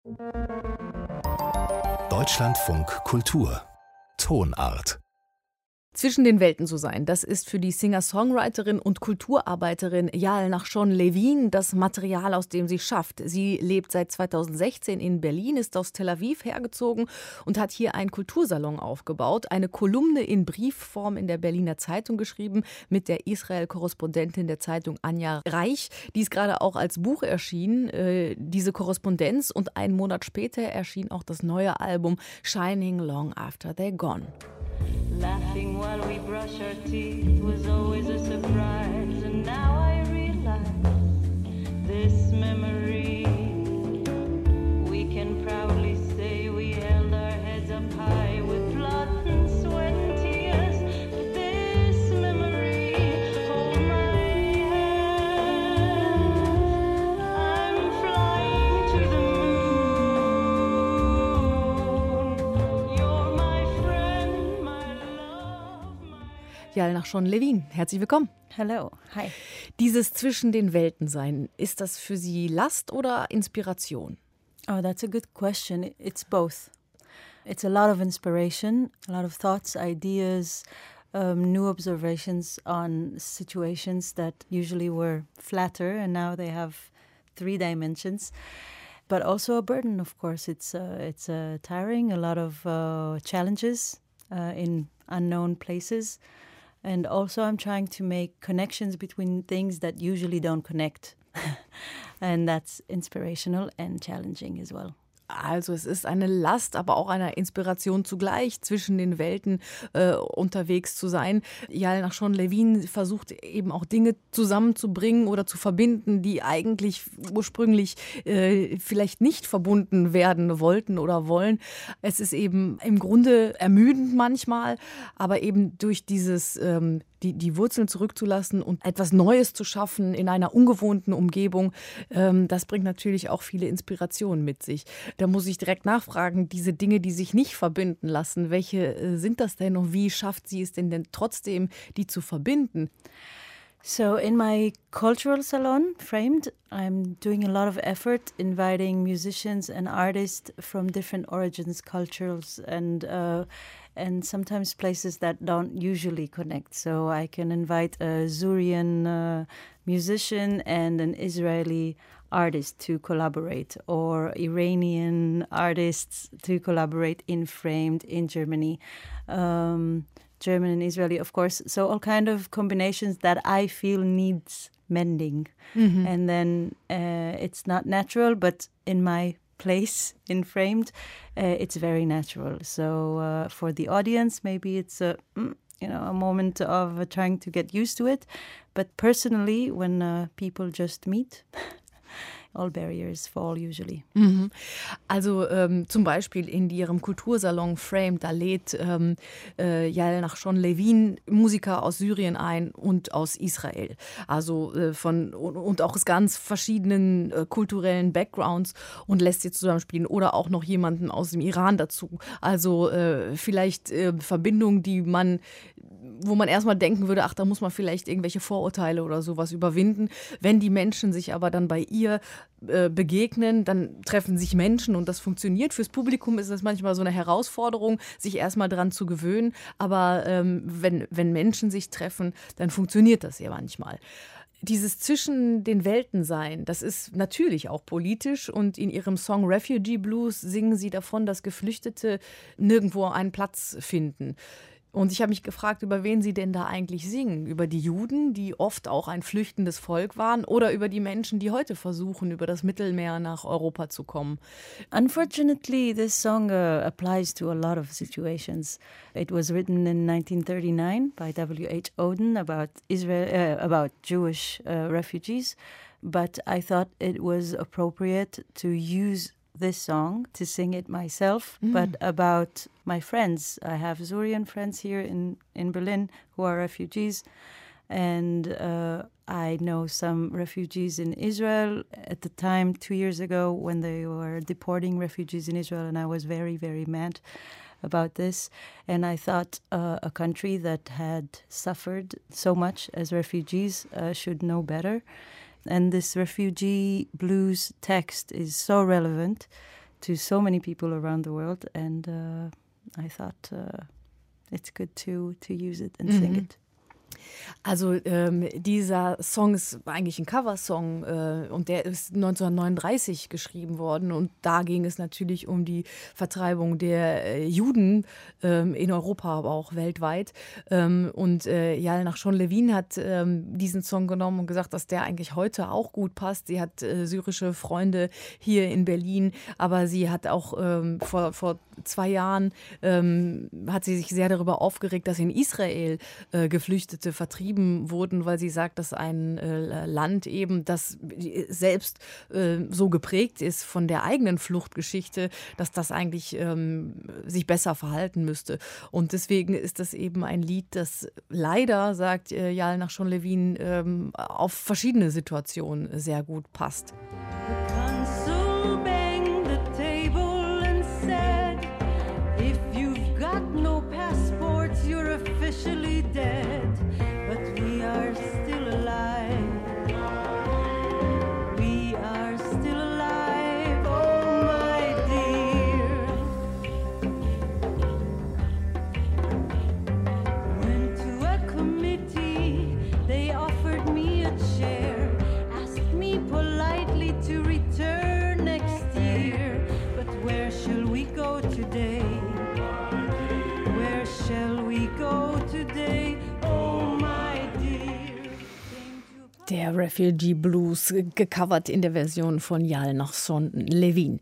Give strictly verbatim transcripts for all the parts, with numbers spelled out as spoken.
Deutschlandfunk Kultur Tonart. Zwischen den Welten zu sein, das ist für die Singer-Songwriterin und Kulturarbeiterin Yael Nachshon-Levin das Material, aus dem sie schafft. Sie lebt seit zweitausendsechzehn in Berlin, ist aus Tel Aviv hergezogen und hat hier einen Kultursalon aufgebaut, eine Kolumne in Briefform in der Berliner Zeitung geschrieben mit der Israel-Korrespondentin der Zeitung Anja Reich. Die ist gerade auch als Buch erschienen, äh, diese Korrespondenz, und einen Monat später erschien auch das neue Album Shining Long After They're Gone. Laughing while we brush our teeth was always a surprise, and now I realize this memory. We can proudly say we held our heads up high with blood and sweat and tears. This memory, hold my hand. I'm flying to the moon. You're my friend, my Yael Nachshon-Levin, herzlich willkommen. Hello, hi. Dieses Zwischen den Welten sein, ist das für Sie Last oder Inspiration? Oh, that's a good question. It's both. It's a lot of inspiration, a lot of thoughts, ideas, um, new observations on situations that usually were flatter and now they have three dimensions. But also a burden, of course. It's uh, it's uh, tiring, a lot of uh, challenges uh, in unknown places. And also I'm trying to make connections between things that usually don't connect. And that's inspirational and challenging as well. Also es ist eine Last, aber auch eine Inspiration zugleich, zwischen den Welten äh, unterwegs zu sein. Yael Nachshon-Levin versucht eben auch Dinge zusammenzubringen oder zu verbinden, die eigentlich ursprünglich äh, vielleicht nicht verbunden werden wollten oder wollen. Es ist eben im Grunde ermüdend manchmal, aber eben durch dieses ähm, Die, die Wurzeln zurückzulassen und etwas Neues zu schaffen in einer ungewohnten Umgebung, ähm, das bringt natürlich auch viele Inspirationen mit sich. Da muss ich direkt nachfragen, diese Dinge, die sich nicht verbinden lassen, welche äh, sind das denn und wie schafft sie es denn, denn trotzdem, die zu verbinden? So in my cultural salon, Framed, I'm doing a lot of effort inviting musicians and artists from different origins, cultures, and uh, and sometimes places that don't usually connect. So I can invite a Zurian uh, musician and an Israeli artist to collaborate, or Iranian artists to collaborate in Framed in Germany. Um, German and Israeli, of course. So all kind of combinations that I feel needs mending. Mm-hmm. And then uh, it's not natural, but in my place in Framed, uh, it's very natural. So uh, for the audience, maybe it's a you know a moment of uh, trying to get used to it. But personally, when uh, people just meet, all barriers fall usually. Mhm. Also ähm, zum Beispiel in Ihrem Kultursalon Frame, da lädt ähm, äh, Yael Nachshon-Levin Musiker aus Syrien ein und aus Israel. Also äh, von und auch aus ganz verschiedenen äh, kulturellen Backgrounds und lässt sie zusammenspielen oder auch noch jemanden aus dem Iran dazu. Also äh, vielleicht äh, Verbindungen, die man wo man erstmal denken würde, ach, da muss man vielleicht irgendwelche Vorurteile oder sowas überwinden. Wenn die Menschen sich aber dann bei ihr äh, begegnen, dann treffen sich Menschen und das funktioniert. Fürs Publikum ist das manchmal so eine Herausforderung, sich erstmal dran zu gewöhnen. Aber ähm, wenn, wenn Menschen sich treffen, dann funktioniert das ja manchmal. Dieses Zwischen den Welten sein, das ist natürlich auch politisch und in ihrem Song Refugee Blues singen sie davon, dass Geflüchtete nirgendwo einen Platz finden. Und ich habe mich gefragt, über wen Sie denn da eigentlich singen? Über die Juden, die oft auch ein flüchtendes Volk waren, oder über die Menschen, die heute versuchen, über das Mittelmeer nach Europa zu kommen? Unfortunately, this song uh, applies to a lot of situations. It was written in nineteen thirty-nine by W H Auden about Israel, uh, about Jewish uh, refugees, but I thought it was appropriate to use this song to sing it myself, mm. but about my friends. I have Zurian friends here in, in Berlin who are refugees, and uh, I know some refugees in Israel at the time, two years ago, when they were deporting refugees in Israel, and I was very, very mad about this. And I thought uh, a country that had suffered so much as refugees uh, should know better. And this refugee blues text is so relevant to so many people around the world, and uh, I thought uh, it's good to to use it and mm-hmm. sing it. Also ähm, dieser Song ist eigentlich ein Coversong äh, und der ist neunzehnhundertneununddreißig geschrieben worden und da ging es natürlich um die Vertreibung der äh, Juden ähm, in Europa, aber auch weltweit. Ähm, und äh, Yael Nachshon Levin hat ähm, diesen Song genommen und gesagt, dass der eigentlich heute auch gut passt. Sie hat äh, syrische Freunde hier in Berlin, aber sie hat auch ähm, vor, vor zwei Jahren ähm, hat sie sich sehr darüber aufgeregt, dass in Israel äh, Geflüchtete vertrieben wurden, weil sie sagt, dass ein äh, Land eben, das selbst äh, so geprägt ist von der eigenen Fluchtgeschichte, dass das eigentlich ähm, sich besser verhalten müsste. Und deswegen ist das eben ein Lied, das leider, sagt äh, Yael Nachshon Levin, ähm, auf verschiedene Situationen sehr gut passt. Officially dead, but we are still alive. We are still alive, oh my dear. Went to a committee, they offered me a chair, asked me politely to return next year. But where shall we go today? Where shall we go today? Oh my dear. Der Refugee Blues, gecovert in der Version von Yael Nachshon Levin.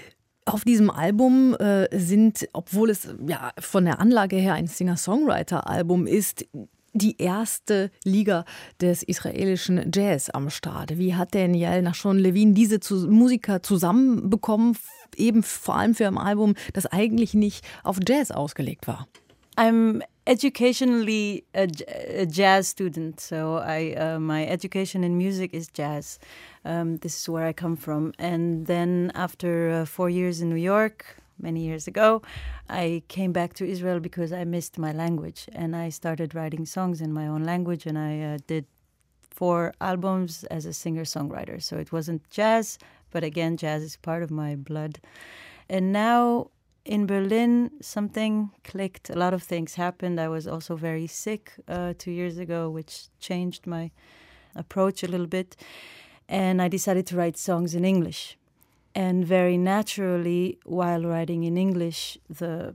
Auf diesem Album äh, sind, obwohl es ja von der Anlage her ein Singer-Songwriter-Album ist, die erste Liga des israelischen Jazz am Start. Wie hat denn Yael Nachshon Levin diese zu- Musiker zusammenbekommen, eben vor allem für ein Album, das eigentlich nicht auf Jazz ausgelegt war? I'm educationally a, a jazz student, so I uh, my education in music is jazz. Um, this is where I come from. And then after uh, four years in New York, many years ago, I came back to Israel because I missed my language, and I started writing songs in my own language, and I uh, did four albums as a singer-songwriter. So it wasn't jazz, but again, jazz is part of my blood. And now in Berlin, something clicked. A lot of things happened. I was also very sick uh, two years ago, which changed my approach a little bit. And I decided to write songs in English. And very naturally, while writing in English, the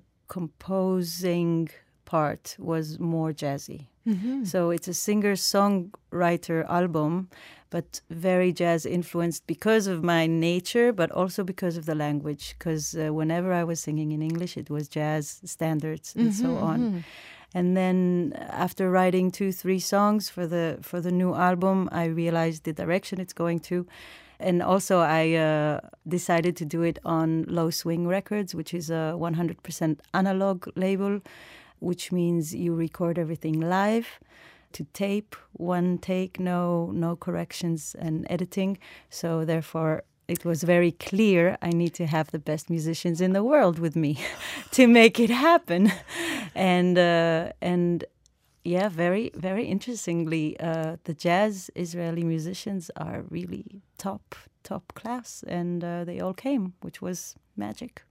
composing part was more jazzy. Mm-hmm. So it's a singer-songwriter album, but very jazz influenced because of my nature, but also because of the language. Because uh, whenever I was singing in English, it was jazz standards and mm-hmm, so on. Mm-hmm. And then after writing two, three songs for the for the new album, I realized the direction it's going to. And also I uh, decided to do it on Low Swing Records, which is a one hundred percent analog label, which means you record everything live to tape, one take, no no corrections and editing. So therefore, it was very clear I need to have the best musicians in the world with me to make it happen. And uh, and yeah, very, very interestingly, uh, the jazz Israeli musicians are really top, top class. And uh, they all came, which was magic.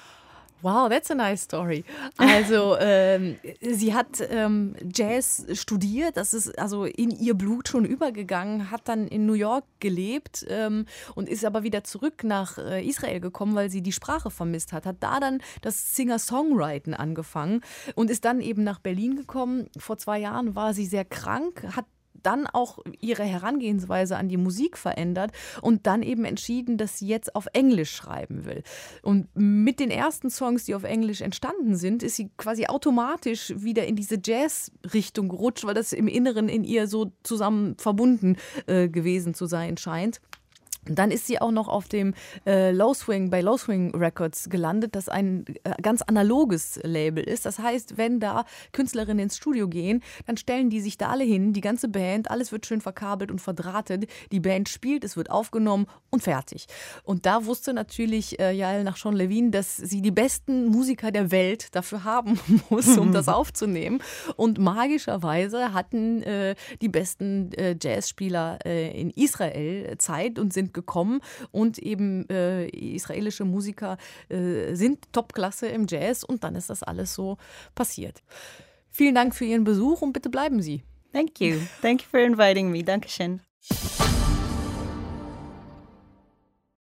Wow, that's a nice story. Also ähm, sie hat ähm, Jazz studiert, das ist also in ihr Blut schon übergegangen, hat dann in New York gelebt ähm, und ist aber wieder zurück nach äh, Israel gekommen, weil sie die Sprache vermisst hat. Hat da dann das Singer-Songwriten angefangen und ist dann eben nach Berlin gekommen. Vor zwei Jahren war sie sehr krank, hat dann auch ihre Herangehensweise an die Musik verändert und dann eben entschieden, dass sie jetzt auf Englisch schreiben will. Und mit den ersten Songs, die auf Englisch entstanden sind, ist sie quasi automatisch wieder in diese Jazz-Richtung gerutscht, weil das im Inneren in ihr so zusammen verbunden äh, gewesen zu sein scheint. Und dann ist sie auch noch auf dem äh, Low Swing, bei Low Swing Records gelandet, das ein äh, ganz analoges Label ist. Das heißt, wenn da Künstlerinnen ins Studio gehen, dann stellen die sich da alle hin, die ganze Band, alles wird schön verkabelt und verdrahtet. Die Band spielt, es wird aufgenommen und fertig. Und da wusste natürlich äh, Yael Nachshon Levin, dass sie die besten Musiker der Welt dafür haben muss, um das aufzunehmen. Und magischerweise hatten äh, die besten äh, Jazzspieler äh, in Israel Zeit und sind sind gekommen und eben äh, israelische Musiker äh, sind Topklasse im Jazz und dann ist das alles so passiert. Vielen Dank für Ihren Besuch und bitte bleiben Sie. Thank you. Thank you for inviting me. Dankeschön.